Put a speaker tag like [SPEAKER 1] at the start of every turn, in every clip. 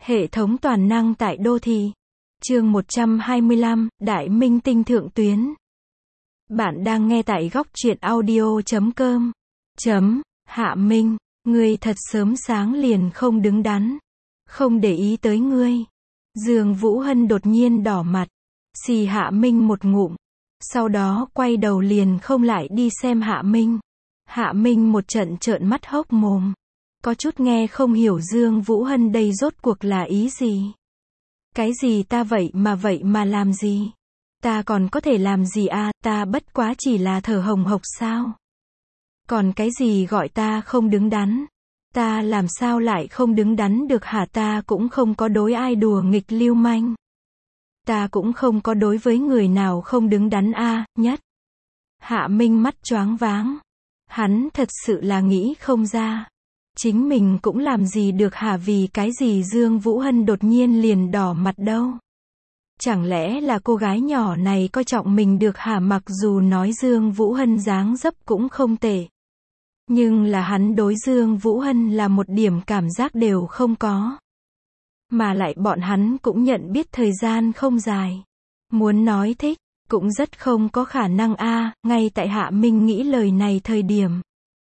[SPEAKER 1] Hệ thống toàn năng tại đô thị. Chương 125, Đại Minh Tinh thượng tuyến. Bạn đang nghe tại góc truyện audio.com. Hạ Minh, ngươi thật sớm sáng liền không đứng đắn. Không để ý tới ngươi. Dương Vũ Hân đột nhiên đỏ mặt. Xì Hạ Minh một ngụm. Sau đó quay đầu liền không lại đi xem Hạ Minh. Hạ Minh một trận trợn mắt hốc mồm. Có chút nghe không hiểu Dương Vũ Hân đây rốt cuộc là ý gì. Cái gì ta vậy mà làm gì? Ta còn có thể làm gì à, ta bất quá chỉ là thở hồng hộc sao? Còn cái gì gọi ta không đứng đắn? Ta làm sao lại không đứng đắn được hả? Ta cũng không có đối ai đùa nghịch lưu manh. Ta cũng không có đối với người nào không đứng đắn a, nhất. Hạ Minh mắt choáng váng. Hắn thật sự là nghĩ không ra. Chính mình cũng làm gì được hả? Vì cái gì Dương Vũ Hân đột nhiên liền đỏ mặt đâu? Chẳng lẽ là cô gái nhỏ này coi trọng mình được hả? Mặc dù nói Dương Vũ Hân dáng dấp cũng không tệ. Nhưng là hắn đối Dương Vũ Hân là một điểm cảm giác đều không có. Mà lại bọn hắn cũng nhận biết thời gian không dài. Muốn nói thích, cũng rất không có khả năng a. Ngay tại Hạ Minh nghĩ lời này thời điểm.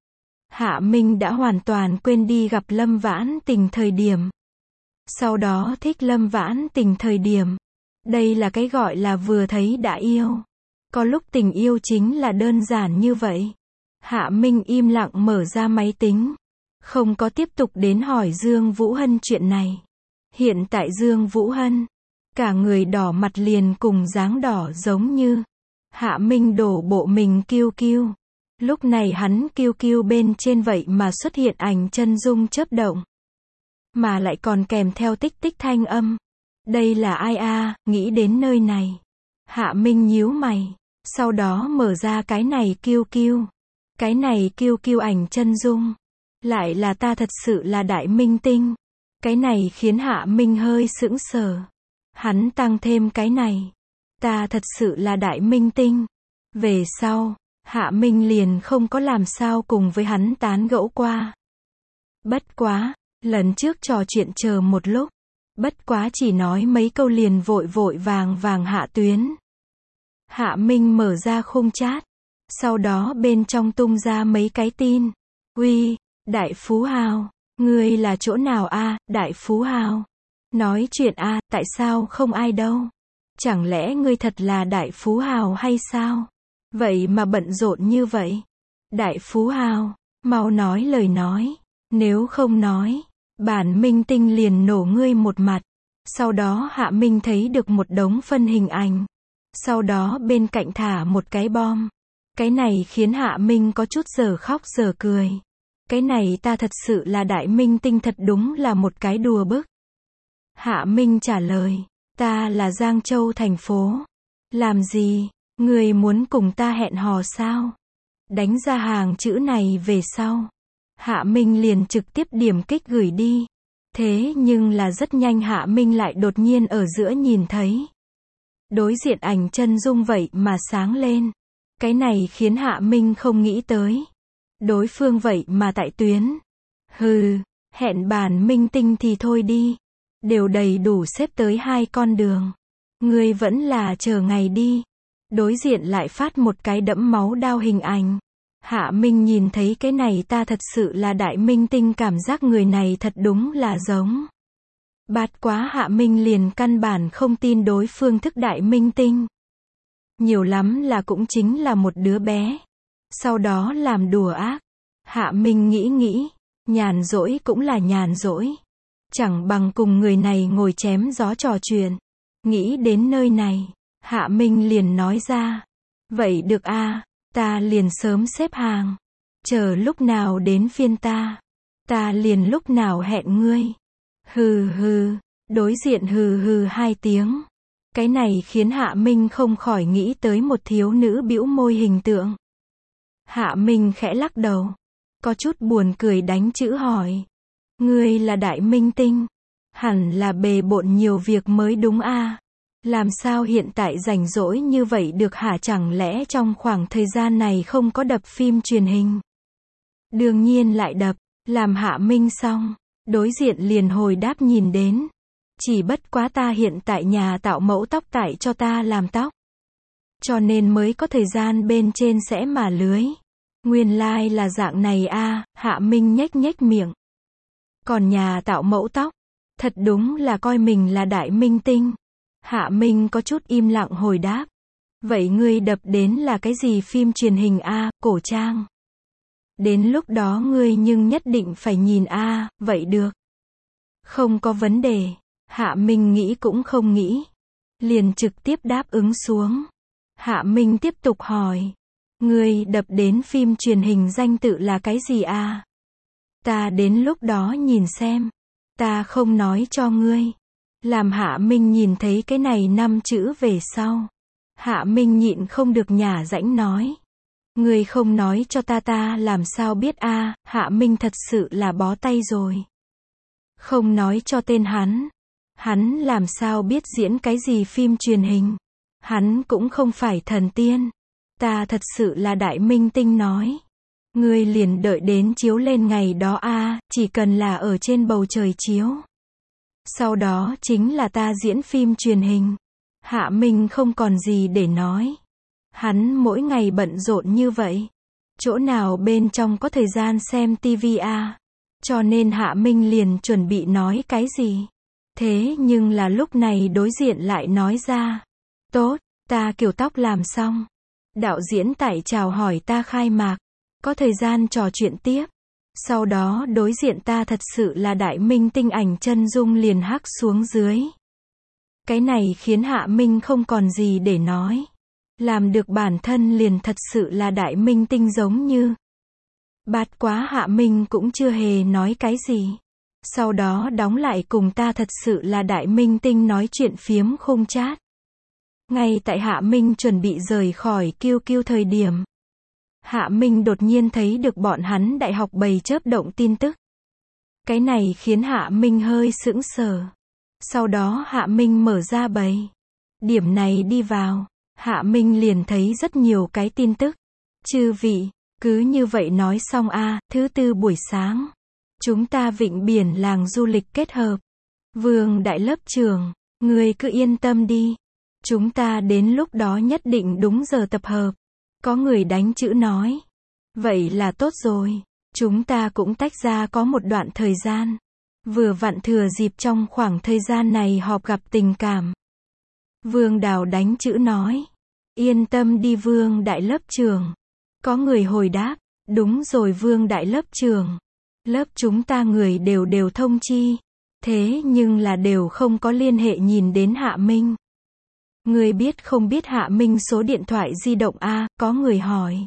[SPEAKER 1] Hạ Minh đã hoàn toàn quên đi gặp Lâm Vãn Tình thời điểm. Sau đó thích Lâm Vãn Tình thời điểm. Đây là cái gọi là vừa thấy đã yêu. Có lúc tình yêu chính là đơn giản như vậy. Hạ Minh im lặng mở ra máy tính. Không có tiếp tục đến hỏi Dương Vũ Hân chuyện này. Hiện tại Dương Vũ Hân, cả người đỏ mặt liền cùng dáng đỏ giống như. Hạ Minh đổ bộ mình kiêu kiêu. Lúc này hắn kiêu kiêu bên trên vậy mà xuất hiện ảnh chân dung chớp động. Mà lại còn kèm theo tích tích thanh âm. Đây là ai a? Nghĩ đến nơi này. Hạ Minh nhíu mày. Sau đó mở ra cái này kiêu kiêu. Cái này kiêu kiêu ảnh chân dung. Lại là ta thật sự là Đại Minh Tinh. Cái này khiến Hạ Minh hơi sững sờ. Hắn tăng thêm cái này. Ta thật sự là Đại Minh Tinh. Về sau, Hạ Minh liền không có làm sao cùng với hắn tán gẫu qua. Bất quá, lần trước trò chuyện chờ một lúc. Bất quá chỉ nói mấy câu liền vội vội vàng hạ tuyến. Hạ Minh mở ra khung chat. Sau đó bên trong tung ra mấy cái tin. Uy, Đại Phú Hào. Ngươi là chỗ nào a, Đại Phú Hào? Nói chuyện a, tại sao không ai đâu? Chẳng lẽ ngươi thật là Đại Phú Hào hay sao? Vậy mà bận rộn như vậy. Đại Phú Hào, mau nói lời nói. Nếu không nói, bản Minh Tinh liền nổ ngươi một mặt. Sau đó Hạ Minh thấy được một đống phân hình ảnh. Sau đó bên cạnh thả một cái bom. Cái này khiến Hạ Minh có chút giờ khóc giờ cười. Cái này ta thật sự là Đại Minh Tinh, thật đúng là một cái đùa bức. Hạ Minh trả lời, ta là Giang Châu thành phố. Làm gì? Người muốn cùng ta hẹn hò sao? Đánh ra hàng chữ này về sau. Hạ Minh liền trực tiếp điểm kích gửi đi. Thế nhưng là rất nhanh Hạ Minh lại đột nhiên ở giữa nhìn thấy. Đối diện ảnh chân dung vậy mà sáng lên. Cái này khiến Hạ Minh không nghĩ tới. Đối phương vậy mà tại tuyến. Hừ, hẹn bản Minh Tinh thì thôi đi. Đều đầy đủ xếp tới 2 con đường. Ngươi vẫn là chờ ngày đi. Đối diện lại phát một cái đẫm máu đao hình ảnh. Hạ Minh nhìn thấy cái này ta thật sự là Đại Minh Tinh, cảm giác người này thật đúng là giống. Bát quá Hạ Minh liền căn bản không tin đối phương thức Đại Minh Tinh. Nhiều lắm là cũng chính là một đứa bé. Sau đó làm đùa ác. Hạ Minh nghĩ, nhàn rỗi cũng là nhàn rỗi. Chẳng bằng cùng người này ngồi chém gió trò chuyện. Nghĩ đến nơi này, Hạ Minh liền nói ra. Vậy được a, ta liền sớm xếp hàng. Chờ lúc nào đến phiên ta liền lúc nào hẹn ngươi. Hừ hừ, đối diện hừ hừ 2 tiếng. Cái này khiến Hạ Minh không khỏi nghĩ tới một thiếu nữ bĩu môi hình tượng. Hạ Minh khẽ lắc đầu. Có chút buồn cười đánh chữ hỏi. Ngươi là Đại Minh Tinh. Hẳn là bề bộn nhiều việc mới đúng a. Làm sao hiện tại rảnh rỗi như vậy được hả? Chẳng lẽ trong khoảng thời gian này không có đập phim truyền hình? Đương nhiên lại đập. Làm Hạ Minh xong. Đối diện liền hồi đáp nhìn đến. Chỉ bất quá ta hiện tại nhà tạo mẫu tóc tại cho ta làm tóc. Cho nên mới có thời gian bên trên sẽ mà lưới. Nguyên lai là dạng này a, Hạ Minh nhếch nhếch miệng. Còn nhà tạo mẫu tóc, thật đúng là coi mình là đại minh tinh. Hạ Minh có chút im lặng hồi đáp. Vậy ngươi đập đến là cái gì phim truyền hình a, cổ trang? Đến lúc đó ngươi nhưng nhất định phải nhìn a, vậy được. Không có vấn đề. Hạ Minh nghĩ cũng không nghĩ. Liền trực tiếp đáp ứng xuống. Hạ Minh tiếp tục hỏi. Ngươi đập đến phim truyền hình danh tự là cái gì a? Ta đến lúc đó nhìn xem. Ta không nói cho ngươi. Làm Hạ Minh nhìn thấy cái này 5 chữ về sau. Hạ Minh nhịn không được nhả rãnh nói. Ngươi không nói cho ta làm sao biết a? Hạ Minh thật sự là bó tay rồi. Không nói cho tên hắn. Hắn làm sao biết diễn cái gì phim truyền hình. Hắn cũng không phải thần tiên. Ta thật sự là đại minh tinh nói. Ngươi liền đợi đến chiếu lên ngày đó a, chỉ cần là ở trên bầu trời chiếu. Sau đó chính là ta diễn phim truyền hình. Hạ Minh không còn gì để nói. Hắn mỗi ngày bận rộn như vậy. Chỗ nào bên trong có thời gian xem tivi a. Cho nên Hạ Minh liền chuẩn bị nói cái gì. Thế nhưng là lúc này đối diện lại nói ra. Tốt, ta kiểu tóc làm xong. Đạo diễn tại chào hỏi ta khai mạc. Có thời gian trò chuyện tiếp. Sau đó đối diện ta thật sự là đại minh tinh ảnh chân dung liền hắc xuống dưới. Cái này khiến Hạ Minh không còn gì để nói. Làm được bản thân liền thật sự là đại minh tinh giống như. Bạt quá Hạ Minh cũng chưa hề nói cái gì. Sau đó đóng lại cùng ta thật sự là đại minh tinh nói chuyện phiếm khung chat. Ngay tại Hạ Minh chuẩn bị rời khỏi QQ thời điểm. Hạ Minh đột nhiên thấy được bọn hắn đại học bầy chớp động tin tức. Cái này khiến Hạ Minh hơi sững sờ. Sau đó Hạ Minh mở ra bầy. Điểm này đi vào. Hạ Minh liền thấy rất nhiều cái tin tức. Chư vị, cứ như vậy nói xong a, thứ tư buổi sáng. Chúng ta vịnh biển làng du lịch kết hợp. Vương đại lớp trưởng, ngươi cứ yên tâm đi. Chúng ta đến lúc đó nhất định đúng giờ tập hợp. Có người đánh chữ nói. Vậy là tốt rồi. Chúng ta cũng tách ra có một đoạn thời gian. Vừa vặn thừa dịp trong khoảng thời gian này họp gặp tình cảm. Vương Đào đánh chữ nói. Yên tâm đi Vương đại lớp trưởng. Có người hồi đáp. Đúng rồi Vương đại lớp trưởng. Lớp chúng ta người đều thông chi. Thế nhưng là đều không có liên hệ nhìn đến Hạ Minh. Người biết không biết Hạ Minh số điện thoại di động a? Có người hỏi.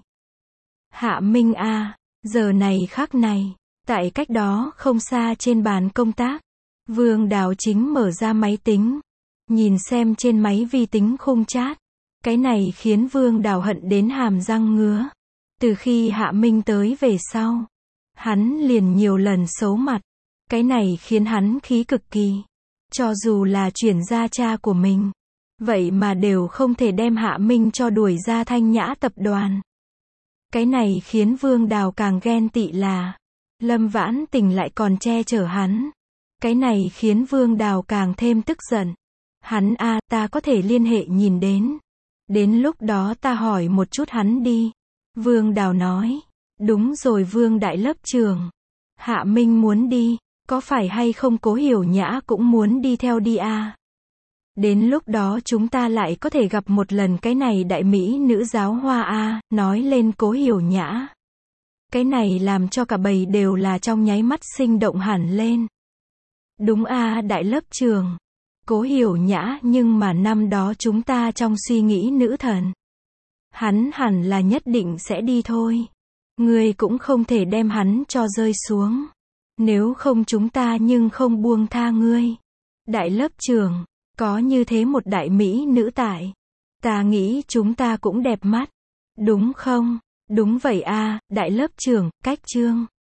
[SPEAKER 1] Hạ Minh a, giờ này khắc này, tại cách đó không xa trên bàn công tác. Vương Đào chính mở ra máy tính. Nhìn xem trên máy vi tính khung chat. Cái này khiến Vương Đào hận đến hàm răng ngứa. Từ khi Hạ Minh tới về sau. Hắn liền nhiều lần xấu mặt. Cái này khiến hắn khí cực kỳ. Cho dù là chuyển gia cha của mình. Vậy mà đều không thể đem Hạ Minh cho đuổi ra Thanh Nhã tập đoàn. Cái này khiến Vương Đào càng ghen tị là. Lâm Vãn Tình lại còn che chở hắn. Cái này khiến Vương Đào càng thêm tức giận. Hắn a, ta có thể liên hệ nhìn đến. Đến lúc đó ta hỏi một chút hắn đi. Vương Đào nói. Đúng rồi Vương đại lớp trưởng. Hạ Minh muốn đi. Có phải hay không Cố Hiểu Nhã cũng muốn đi theo đi a? Đến lúc đó chúng ta lại có thể gặp một lần cái này đại mỹ nữ giáo hoa a, nói lên Cố Hiểu Nhã. Cái này làm cho cả bầy đều là trong nháy mắt sinh động hẳn lên. Đúng a, đại lớp trưởng. Cố Hiểu Nhã nhưng mà năm đó chúng ta trong suy nghĩ nữ thần. Hắn hẳn là nhất định sẽ đi thôi. Ngươi cũng không thể đem hắn cho rơi xuống. Nếu không chúng ta nhưng không buông tha ngươi. Đại lớp trưởng. Có như thế một đại mỹ nữ tại. Ta nghĩ chúng ta cũng đẹp mắt. Đúng không? Đúng vậy a, đại lớp trưởng, cách chương.